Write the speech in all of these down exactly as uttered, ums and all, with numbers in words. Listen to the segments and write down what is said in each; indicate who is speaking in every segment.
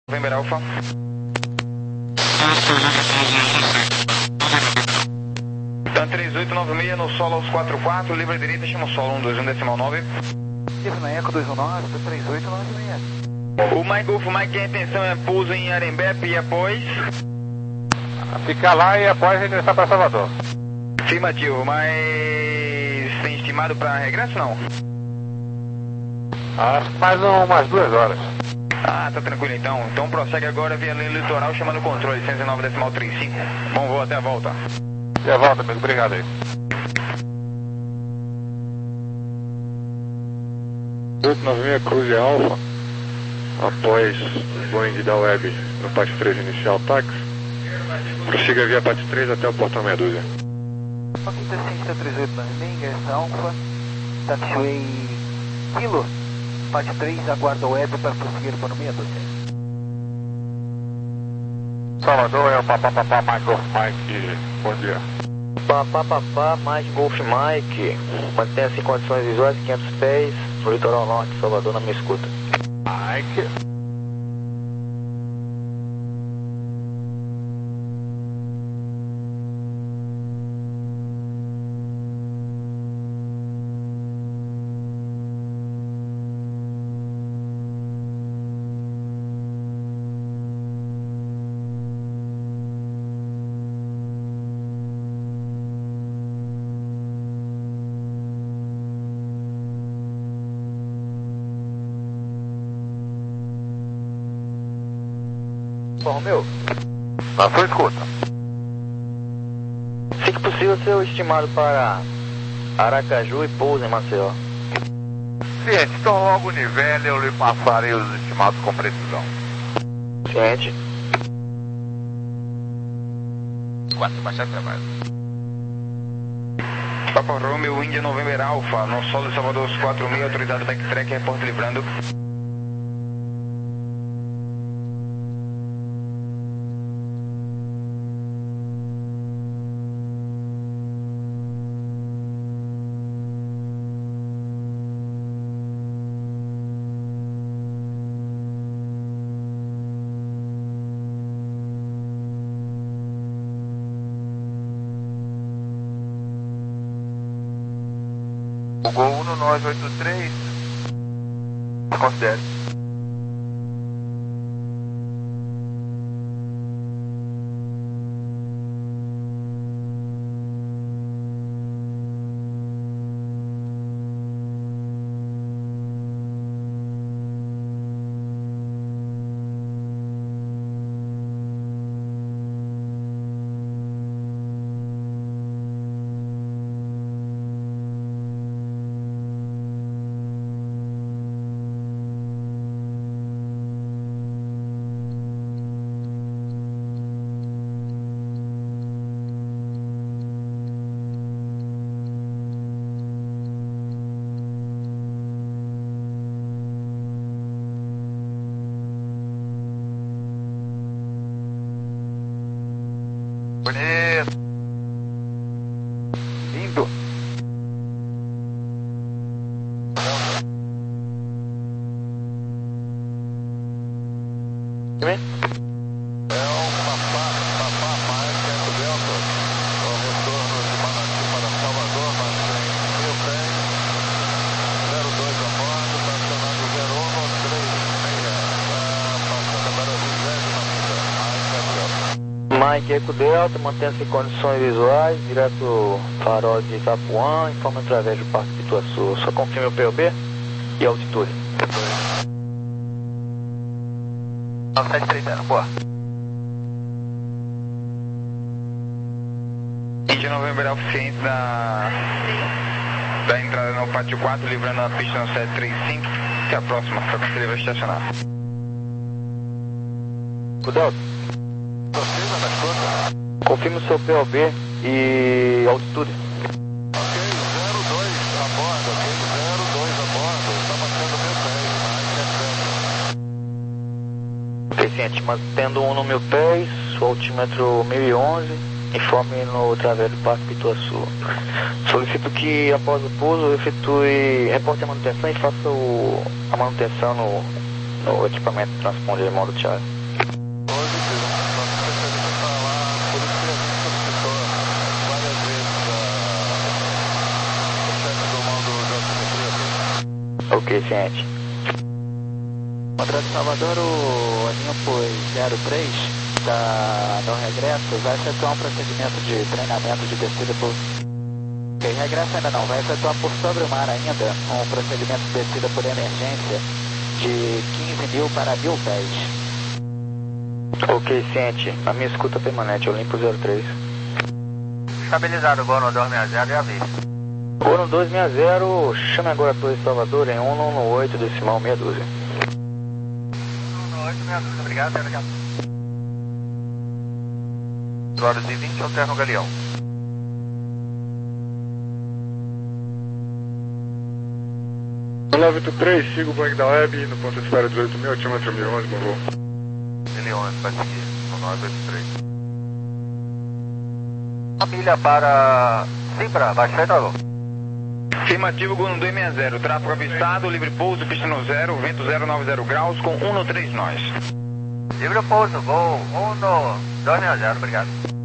Speaker 1: November Alpha. Então três oito nove seis no solo aos quatro quatro, livre direita, chama o solo um dois um decimal nove.
Speaker 2: Livre na Eco dois um nove, três oito nove seis.
Speaker 1: O Mike Golf Mike, a intenção é pouso em Arembepe e após?
Speaker 3: Ficar lá e após regressar para Salvador.
Speaker 1: Afirmativo, mas tem estimado para regresso não?
Speaker 3: Acho que mais um, umas duas horas.
Speaker 1: Ah, tá tranquilo então. Então prossegue agora via linha litoral chamando o controle cento e nove decimal trinta e cinco. Bom voo, até a volta.
Speaker 3: Até a volta, amigo. Obrigado aí.
Speaker 4: oito nove seis Cruze Alpha, após Boeing da Web no Pátio três inicial táxi, prossiga via Pátio três até o portão meia dúzia.
Speaker 2: Ok, descente três oito nove seis, ingressa Alpha, taxiway Kilo, Pátio três, aguarda o Web para prosseguir para o meia dúzia.
Speaker 3: Salvador é o papapá mais Golf Mike, bom dia.
Speaker 5: Papapá mais Golf Mike, mantenha-se em condições visuais, quinhentos pés, no litoral norte, Salvador, na minha escuta.
Speaker 3: Mike.
Speaker 5: Romeu,
Speaker 3: Na sua escuta.
Speaker 5: se que possível, seu estimado para Aracaju e pouso em Maceió.
Speaker 3: Ciente, então logo nivele eu lhe passarei os estimados com precisão.
Speaker 5: Ciente.
Speaker 3: Quatro bastante trabalho.
Speaker 1: Papa Romeo, Índia November Alpha, no solo de Salvador aos quatro mil, autorizado backtrack, repórter livrando.
Speaker 3: O Gol um nove oito três, considere.
Speaker 1: Bonito.
Speaker 2: Lindo.
Speaker 5: Mike Eco Delta, mantenha-se em condições visuais, direto farol de Itapuã, informa através do Parque Pituaçu. Só confirme o P O B e altitude.
Speaker 2: nove sete três zero, boa.
Speaker 1: Índia November Alpha, ciente da, da entrada no pátio quatro, livrando a pista no sete três cinco, que é a próxima, frequência livre a estacionar.
Speaker 5: Eco Delta, confirme o seu P O B e altitude.
Speaker 3: Ok, zero dois a bordo, ok, zero dois a bordo, está batendo mil pés,
Speaker 5: Ciente, mantendo um no mil pés, o altímetro mil e onze, informe no travesso do Parque Pituaçu. Solicito que após o pouso efetue, reporte a manutenção e faça o, a manutenção no, O equipamento de transponder modo Charlie.
Speaker 3: Positivo. Nosso especialista está lá, por isso que a gente solicitou várias vezes a... o chefe do modo de altimetria.
Speaker 5: Ok, ciente.
Speaker 2: André de Salvador, o Olimpo zero três da, no regresso vai efetuar um procedimento de treinamento de descida por... Ok, regresso ainda não, vai efetuar por sobre o mar ainda um procedimento de descida por emergência de quinze mil para mil pés.
Speaker 5: Ok, ciente. A minha escuta permanente, Olimpo zero três.
Speaker 3: Estabilizado, Gono dois seis zero e aviso.
Speaker 5: Gono dois seis zero, chame agora a Torre Salvador em um um oito, decimal meia dúzia.
Speaker 3: um um oito, meia dúzia, obrigado, obrigado. Horas e vinte, alterno o Galeão.
Speaker 4: nove oito três, siga o Boeing da Web no ponto de espera dezoito mil, altímetro mil e onze, bom voo.
Speaker 3: mil e onze, vai seguir, no nove oito três. Família para Simbra, baixar e travou.
Speaker 1: Afirmativo, Gol dois seis zero, tráfego avistado, livre pouso, pista no zero, vento zero nove zero graus, com um no três nós.
Speaker 3: Livre pouso, voo um no dois seis zero, obrigado.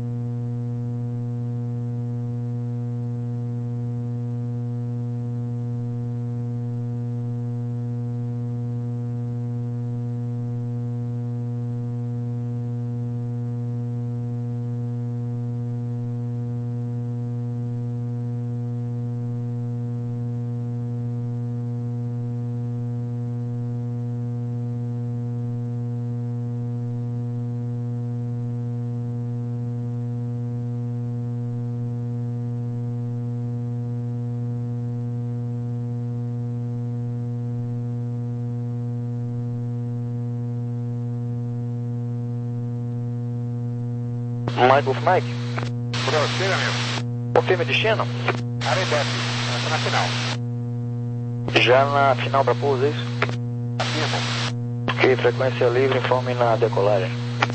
Speaker 5: Mike Wolf Mike.
Speaker 3: Prossiga, amigo.
Speaker 5: Confirme destino?
Speaker 3: Arebep, essa na final.
Speaker 5: Já na final para pouso, é isso?
Speaker 3: Afirmo.
Speaker 5: Ok, frequência livre, informe na decolagem.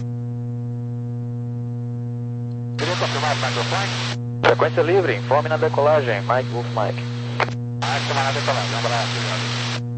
Speaker 3: Queria confirmar o do flank?
Speaker 5: Frequência livre, informe na decolagem, Mike Wolf Mike.
Speaker 3: Ah, estou na decolagem, um abraço, obrigado.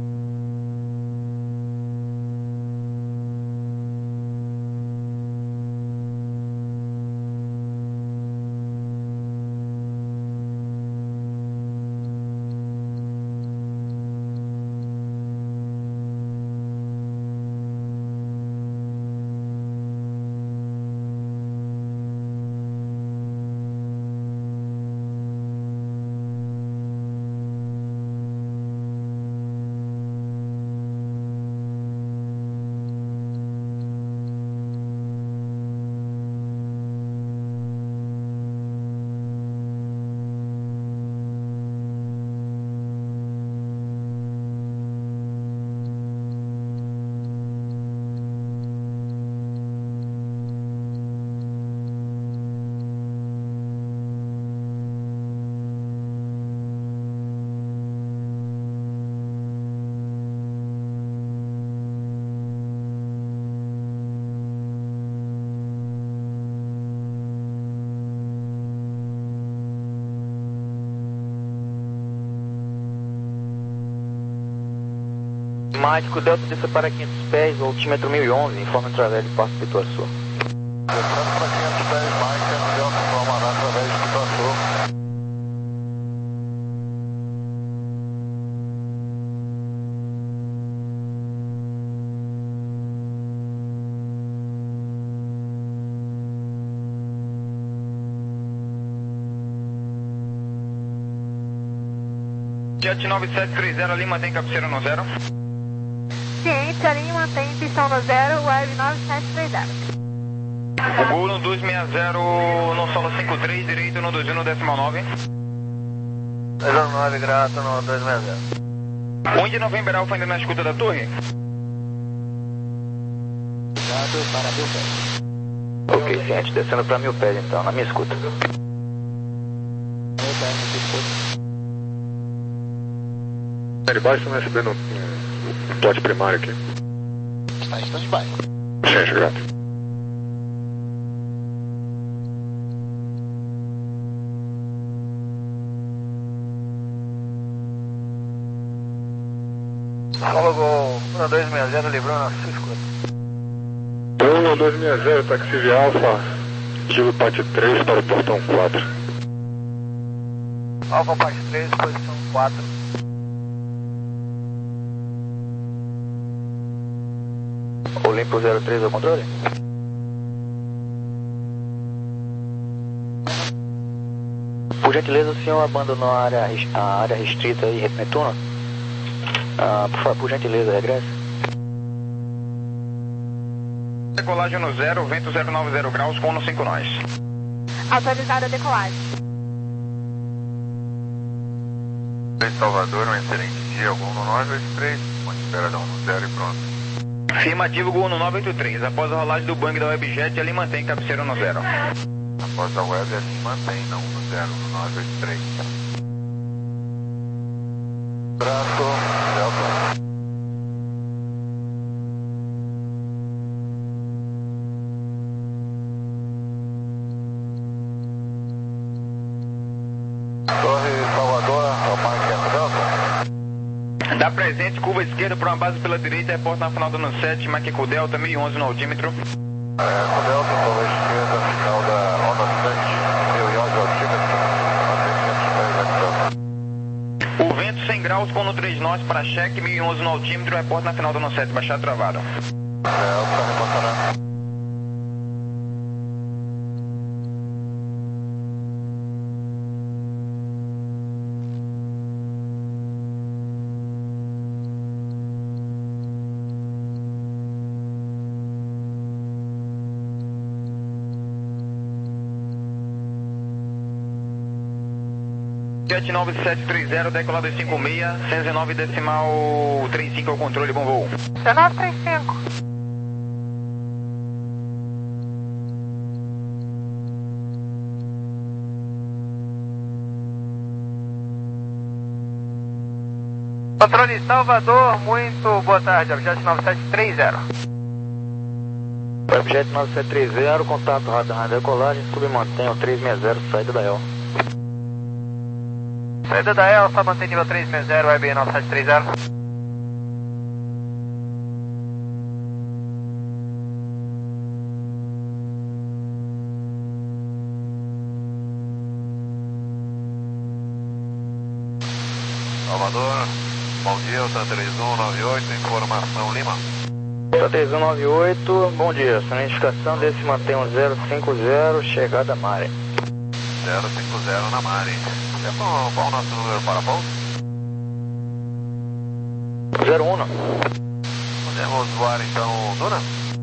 Speaker 5: Mágico, Delta desça para quinhentos pés, altímetro mil e onze, informe através de Passo de Pituaçu.
Speaker 3: Entrando para quinhentos pés, Mike, Delta informará através de Pituaçu.
Speaker 1: Jet nove sete três zero, ali mantém cabeceira no zero.
Speaker 6: Ciente, a linha mantém pistão no zero, web nove sete três zero.
Speaker 1: O Gol no dois seis zero, no solo cinco três, direito no dois um no decimal nove.
Speaker 3: zero nove, grato no dois seis zero.
Speaker 1: um de novembro, Alfa ainda na escuta da torre.
Speaker 2: Obrigado, para mil pés.
Speaker 5: Ok, ciente, descendo para mil pés então, na minha escuta.
Speaker 2: Mil pés na sua escuta.
Speaker 4: Ele baixa no S B no, no plot primário aqui.
Speaker 2: Está em stand-by.
Speaker 4: Ciente, grato.
Speaker 5: Fala Gol um dois seis zero, livrando a sua escuta.
Speaker 4: um dois seis zero, táxi Via Alfa, Kilo Pate três para o portão quatro.
Speaker 5: Alfa Pate três, posição quatro. Olimpo zero três ao controle? Por gentileza, o senhor abandonou a área, a área restrita aí, Netuno? Ah, por favor, por gentileza, regresse.
Speaker 1: Decolagem no zero, vento zero nove zero graus, com no cinco nós.
Speaker 6: Autorizada a decolagem.
Speaker 3: Salvador, um excelente dia, Gol no nove oito três, ponte espera da um no zero e pronto.
Speaker 1: Afirmativo, Gol no nove oito três. Após a rolagem do bang da Webjet, ele mantém cabeceira no zero.
Speaker 3: Após a web, ele mantém na um no zero, no nove oito três. Braço, Delta. Torre Salvador, ao Parque Delta.
Speaker 1: Dá presente, curva esquerda para uma base pela direita, reporta na final do ano sete, Maquico Delta, mil e onze no altímetro.
Speaker 3: É, com Delta, curva esquerda, final da onda sete, mil e onze altímetro, novecentos e dez.
Speaker 1: O vento cem graus, com no três nós para cheque, mil e onze no altímetro, reporta na final do ano sete, baixado travado.
Speaker 3: Delta, reportará.
Speaker 1: sete nove sete três zero, decolado cinco seis, cento e dezenove decimal trinta e cinco ao controle, bom voo.
Speaker 6: dezenove trinta e cinco.
Speaker 5: Controle Salvador, muito boa tarde, objeto nove sete três zero. Objeto nove sete três zero, contato radar na decolagem, submantém o três seis zero, saída da E L. Saída da E L, só mantém nível três seis zero, Web nove sete três zero.
Speaker 3: Salvador, bom dia, Delta três um nove oito, informação Lima.
Speaker 5: Delta três um nove oito, bom dia, sua identificação desse mantém um zero cinco zero, chegada Mare.
Speaker 3: zero cinco zero na Mare. É qual, qual o nosso número para pouso?
Speaker 5: zero um.
Speaker 3: Podemos voar então, Duna?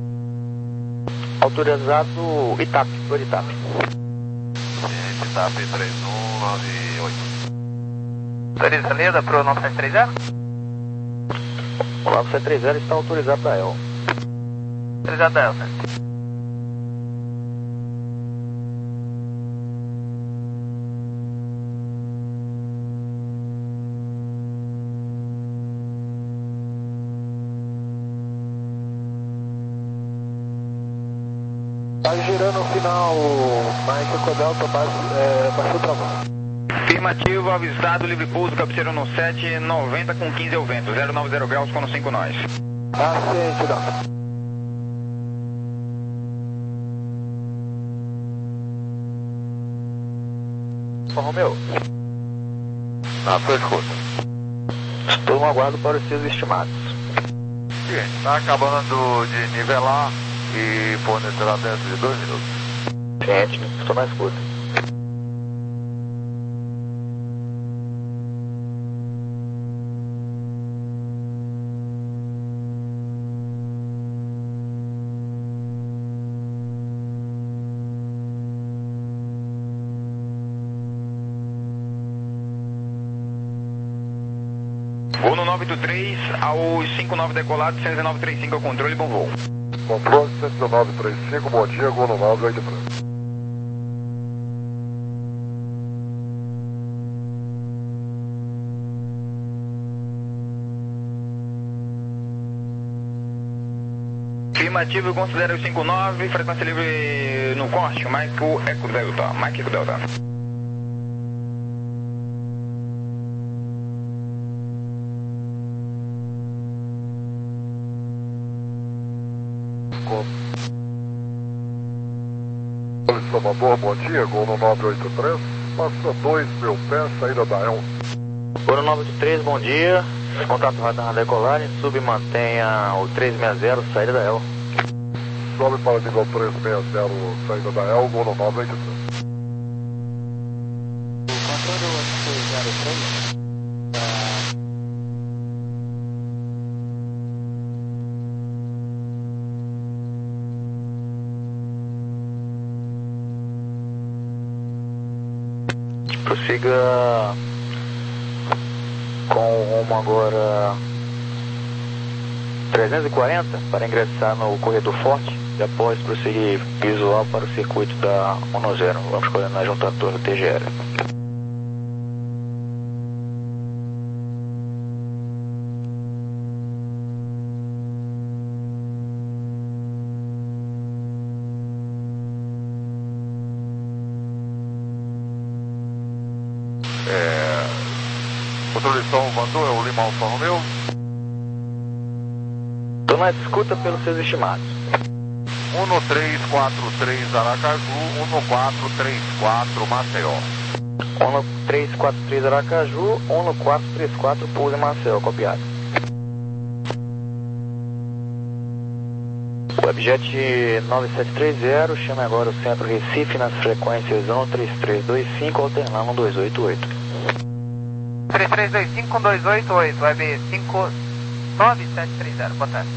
Speaker 5: Autorizado Itape, por Itape.
Speaker 3: Ciente, TAP três um nove oito.
Speaker 5: Autoriza Leda para o nove sete três zero? O nove sete três zero está autorizado da E L. Autorizado da E L, certo?
Speaker 3: Tá girando o final, Mike Delta, base, é, baixou travão.
Speaker 1: Afirmativo, avisado, livre pouso, cabeceira no sete, noventa com quinze ao vento, zero nove zero graus, com no cinco nós.
Speaker 3: Paciente, Delta.
Speaker 5: São Romeu.
Speaker 3: Na sua escuta.
Speaker 5: Estou no aguardo para os seus estimados.
Speaker 3: Seguinte, está acabando de nivelar e fornecerá dentro de dois minutos.
Speaker 5: Gente, estou na escuta.
Speaker 1: Voo no nove oito três, aos cinco nove decolado, cento e dezenove trinta e cinco ao controle, bom voo.
Speaker 3: Controle cento e dezenove trinta e cinco, bom dia, Gol no nove oito três.
Speaker 1: Afirmativo, considera o cinco nove, frequência livre no corte, Mike Eco Delta, Mike Eco Delta.
Speaker 3: Salvador, bom dia, gol no nove oito três, passa dois mil pés, saída da El.
Speaker 5: Gol no nove oito três, bom dia, contato radar na decolagem, sub e mantenha o três seis zero, saída da El.
Speaker 3: Sobe para nível três seis zero, saída da El, gol no nove oito três.
Speaker 2: O controle oito zero três,
Speaker 5: prossiga com o rumo agora trezentos e quarenta para ingressar no corredor forte e após prosseguir visual para o circuito da um zero. Vamos coordenar junto à torre T G L.
Speaker 3: É... Controle de som, mandou, é o Lima Alfa Romeo.
Speaker 5: Estou na escuta pelos seus estimados.
Speaker 3: um três quatro três Aracaju, um quatro três quatro Maceió.
Speaker 5: um três quatro três Aracaju, um quatro três quatro Pouso em Maceió, copiado. Webjet nove sete três zero, chame agora o centro Recife nas frequências um três três dois cinco, alternando dois oito oito.
Speaker 6: três três dois cinco, dois oito oito, web cinco nove sete três zero, boa tarde.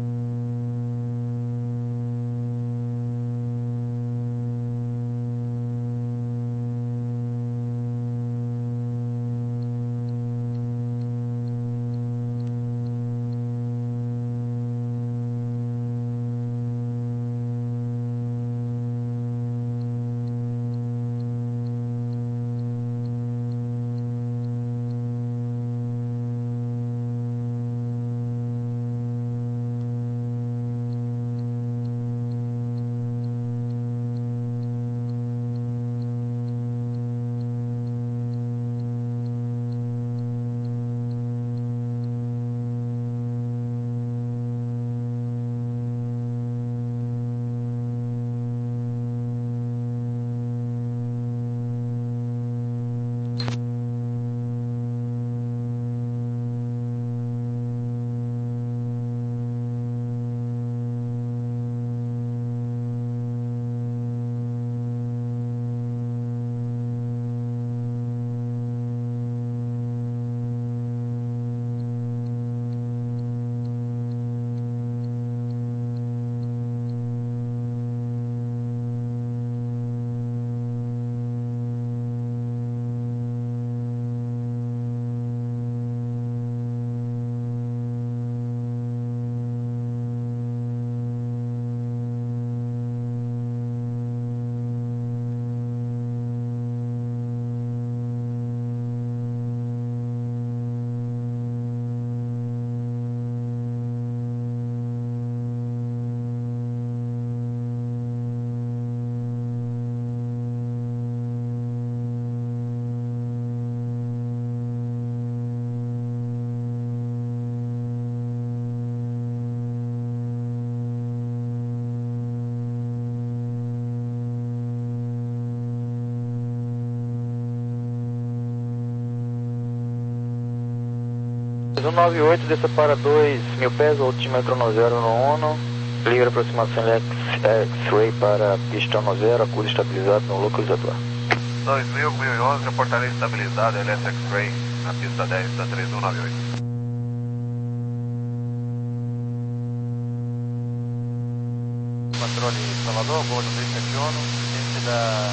Speaker 5: um nove oito, desça para dois mil pés, altímetro um zero no Uno, livre aproximação X-Ray para pista um zero, acuse estabilizado no localizador.
Speaker 3: dois mil, mil e onze, reportaria estabilizado, L S X-Ray, na pista dez da três um nove oito. Controle Salvador, gol do três sete um, ciência da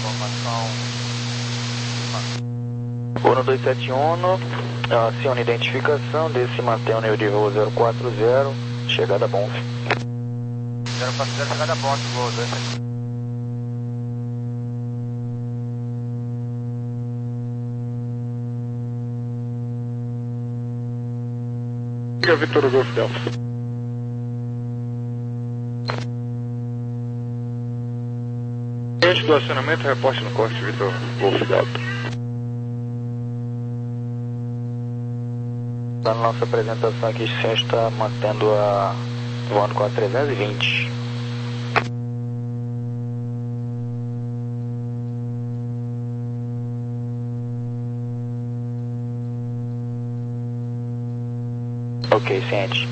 Speaker 3: informação...
Speaker 5: Uno dois sete um, aciona identificação, desce e mantém o nível de voo zero quatro zero, chegada Bonf.
Speaker 3: zero quatro zero, chegada Bonf, gol dois sete um.
Speaker 4: Siga Vitor Golf Delta. Antes do acionamento, reporte no corte Vitor Golf Delta.
Speaker 5: Na nossa apresentação aqui, o senhor está mantendo a voando com a trezentos e vinte. Ok, ciente.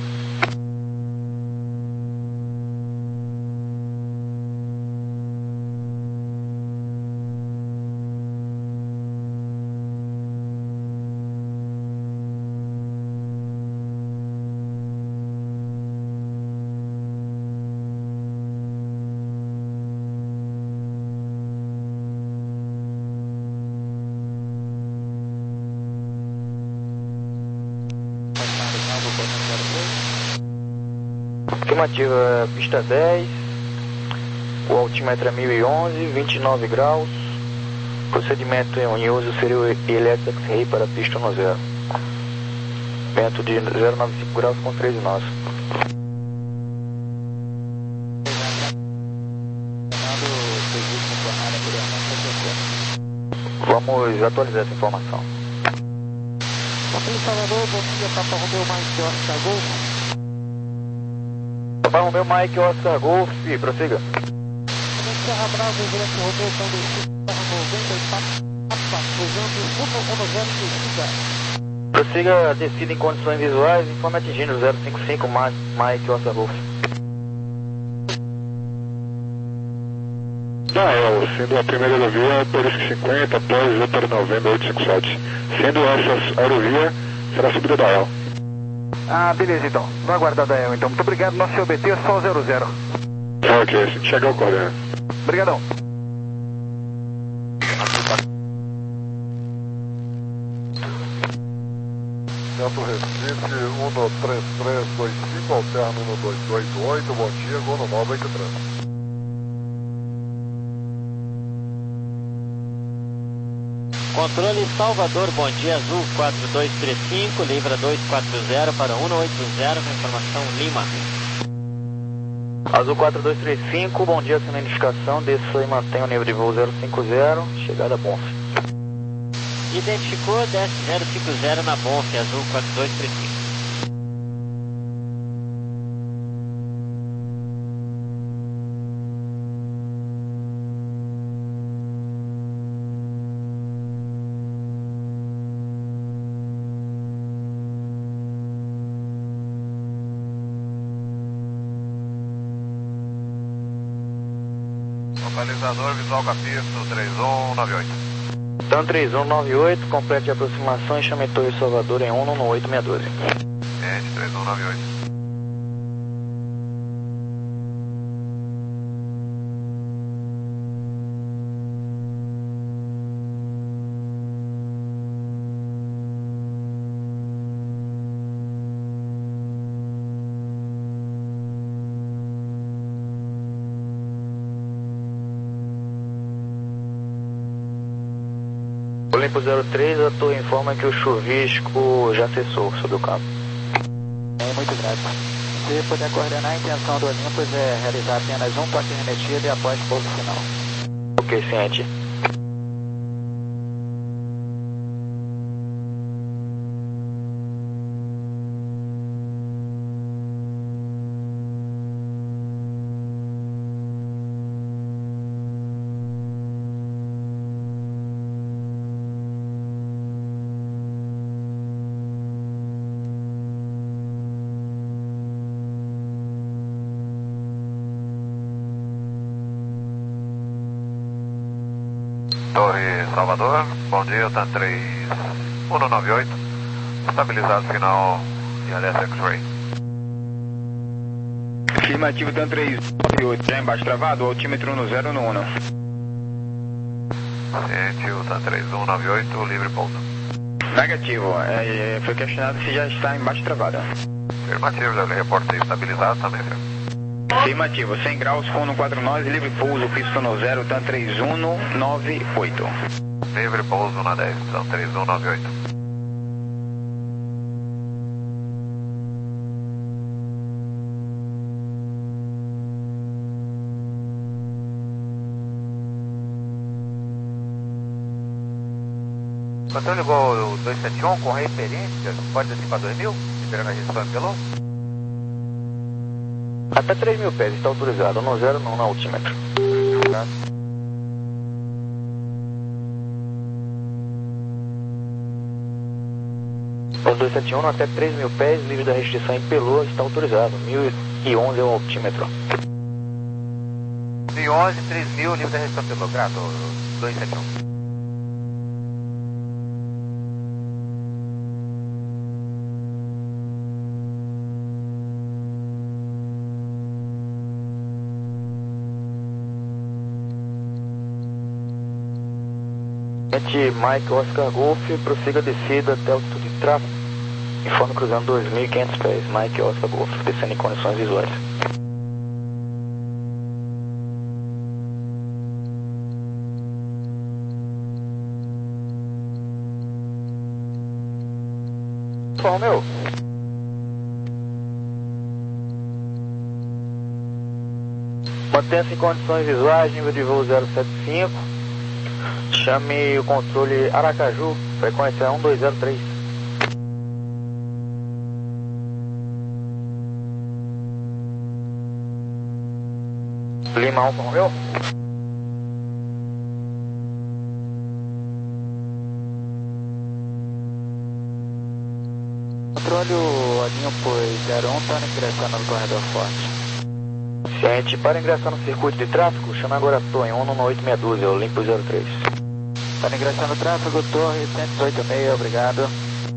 Speaker 5: Afirmativa, pista dez, o altímetro é mil e onze, vinte e nove graus, procedimento em uso seria o Electric Ray para pista no zero. Vento de zero vírgula noventa e cinco graus com treze nós. Vamos atualizar essa informação.
Speaker 7: Em Salvador, bom dia, Papa Romeu Mike Oscar Golf.
Speaker 5: Papa Romeu Mike Oscar Golf, prossiga.
Speaker 7: Serra Bravo, Juliette Romeu, São Luís, Serra noventa e Papa, usando o Fumo zero descida.
Speaker 5: Prossiga a descida em condições visuais, informe atingindo zero cinco cinco Mike Oscar Golf.
Speaker 4: Nael, sendo a primeira aerovia, Perisco cinquenta, após outra Novembro oitocentos e cinquenta e sete. Sendo essa aerovia, será a subida da E L.
Speaker 8: Ah, beleza então. Vai aguardar da E L então. Muito obrigado. Nosso C O B T é só zero zero.
Speaker 4: Ah, ok, assim que chegar o coordenado.
Speaker 8: Obrigadão.
Speaker 3: Centro Recife, um três três dois cinco, alterno um dois oito oito, bom dia, Gol no nove oito três.
Speaker 9: Controle Salvador, bom dia, Azul quatro dois três cinco, livra dois quatro zero para um oito zero, com informação Lima.
Speaker 5: Azul quatro dois três cinco, bom dia, sem identificação, desça e mantenha o nível de voo zero cinco zero, chegada a Bonf.
Speaker 9: Identificou, desce zero cinco zero na Bonf, Azul quatro dois três cinco.
Speaker 3: Localizador visual capítulo três um nove oito.
Speaker 5: Então três um nove oito, completo de aproximação e chame Torre Salvador em um no oito seis doze.
Speaker 3: Gente, três um nove oito.
Speaker 5: Olimpo zero três, a torre informa que o chuvisco já cessou sobre o campo.
Speaker 2: É muito grato. Se puder coordenar, a intenção do Olympus é realizar apenas um toque remetido e após pouso final.
Speaker 5: Ok, ciente.
Speaker 3: Torre Salvador, bom dia, TAM três um nove oito, estabilizado final e alerta X-Ray.
Speaker 1: Afirmativo, TAM três nove oito, já embaixo travado, altímetro no zero no um.
Speaker 3: Ciente, o TAM três um nove oito, livre pouso.
Speaker 1: Negativo, é, foi questionado se já está embaixo travado.
Speaker 3: Afirmativo, já lhe reportei estabilizado também, filho.
Speaker 1: Afirmativo, cem graus, fundo quatro nós, livre pouso, pista no zero, TAM três um nove oito.
Speaker 3: Livre pouso na dez, TAM três um nove oito.
Speaker 6: Controle Gol dois sete um com referência, pode descer para dois mil, liberando a registração pelo?
Speaker 5: Até três mil pés, está autorizado, no zero não na altímetro. Gol dois sete um até três mil pés, livre da restrição em Peloa, está autorizado. mil e onze é o altímetro.
Speaker 6: mil e onze, três mil, livre da restrição em Peloa. Grato, dois sete um.
Speaker 5: Mike Oscar Golf, prossiga a descida até o altitude de tráfego. Informe cruzando dois mil e quinhentos pés. Mike Oscar Golf, descendo em condições visuais. Bom, meu. Mantenha-se em condições visuais, nível de voo zero sete cinco. Chame o controle Aracaju, frequência um dois zero três. Lima Alfa Romeo. Controle a linha pois zero um, está ingressando no corredor forte. Ciente, para ingressar no circuito de tráfego, chama agora a torre um um oito seis dois, Olimpo zero três. Para ingressar no tráfego, torre cento e dezoito e meio, obrigado.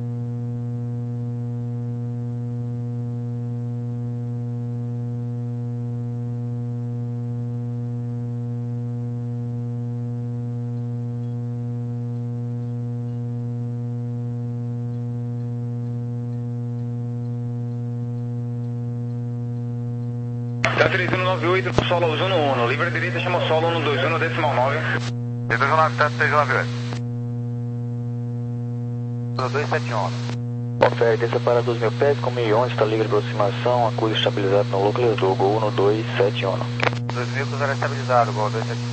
Speaker 1: Tá três um nove oito, solo uno uno, livre direita, chama solo um dois um, decimal nove.
Speaker 3: dois um nove sete, três um nove oito.
Speaker 6: dois sete um.
Speaker 5: Confere, desça para dois mil pés, com mil e onze, está livre de aproximação, acuse estabilizado no núcleo do Gol um dois sete um.
Speaker 6: dois mil cruzado estabilizado, Gol dois sete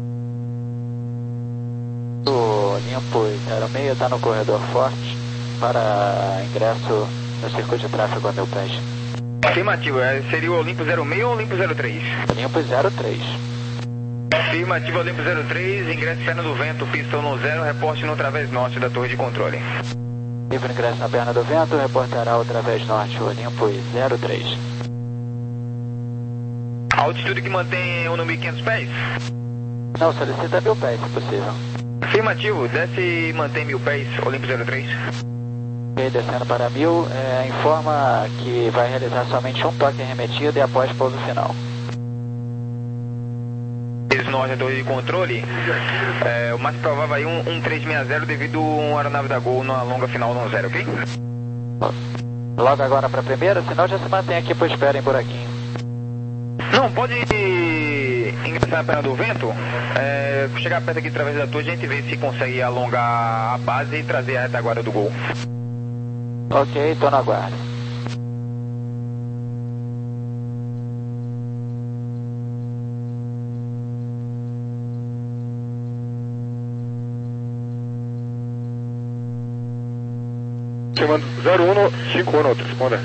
Speaker 6: um.
Speaker 5: O linha pois zero seis está no corredor forte para ingresso no circuito de tráfego a mil pés.
Speaker 1: Afirmativo, seria o Olimpo zero seis ou Olimpo zero três?
Speaker 5: Olimpo zero três.
Speaker 1: Afirmativo, Olimpo zero três, ingresso perna do vento, pistão no zero, reporte no través norte da torre de controle.
Speaker 5: Livre ingresso na perna do vento, reportará o través norte, Olimpo zero três.
Speaker 1: A altitude que mantém um mil e quinhentos pés?
Speaker 5: Não, solicita mil pés, se possível.
Speaker 1: Afirmativo, desce e mantém mil pés, Olimpo zero três.
Speaker 5: Ok, descendo para mil, é, informa que vai realizar somente um toque remetido e após pouso final.
Speaker 1: Norte da torre de controle, é, o mais provável aí um, um três seis zero devido a uma aeronave da Gol na longa final no zero, ok?
Speaker 5: Logo agora para a primeira, senão já se mantém aqui por espera em buraquinho.
Speaker 1: Não, pode ingressar na perna do vento, é, chegar perto aqui através da torre, a gente vê se consegue alongar a base e trazer a retaguarda do Gol.
Speaker 5: Ok, estou no aguardo.
Speaker 4: Chamando zero um cinco um, responda.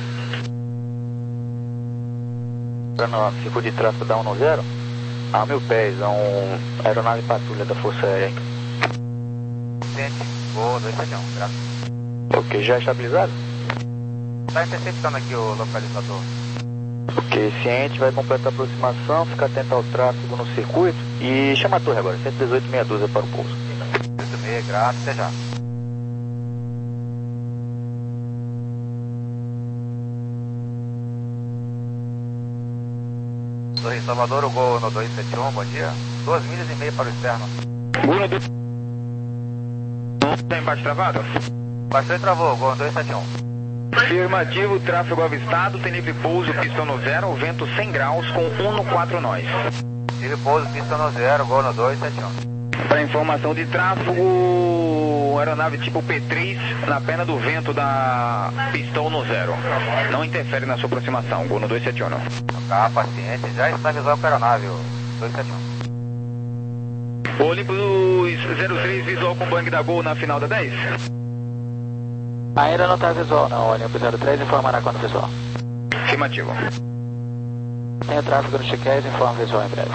Speaker 5: No circuito de tráfego da um zero, a mil pés, é um aeronave patrulha da Força Aérea.
Speaker 6: Ciente, Gol dois sete um, graças.
Speaker 5: Ok, já estabilizado?
Speaker 6: Está interceptando aqui o localizador.
Speaker 5: Ok, ciente, vai completar a aproximação, fica atento ao tráfego no circuito e chama a torre agora, cento e dezoito meia dúzia para o pouso.
Speaker 6: cento e seis, graças, até já. Torre Salvador, o Gol no dois sete um, bom dia. Duas milhas e meia para o externo.
Speaker 1: Gol no dois... Não está embaixo travado?
Speaker 6: Baixou e travou, Gol no dois sete um.
Speaker 1: Afirmativo, tráfego avistado, tem livre pouso, pistão no zero, vento cem graus com um no quatro nós.
Speaker 6: Livre pouso, pistão no zero, Gol no dois sete um.
Speaker 1: Para informação de tráfego, aeronave tipo P três na perna do vento da pistão no zero. Não interfere na sua aproximação, Gol no dois sete um.
Speaker 6: Tá, paciente, já está visual com a aeronave, o dois sete um.
Speaker 1: Olimpo zero três, visual com bang da Gol na final da dez?
Speaker 5: Ainda não está visual não, Olimpo zero três informará quando visual.
Speaker 1: Afirmativo.
Speaker 5: Tem o tráfego no Chiqués, informa visual em breve.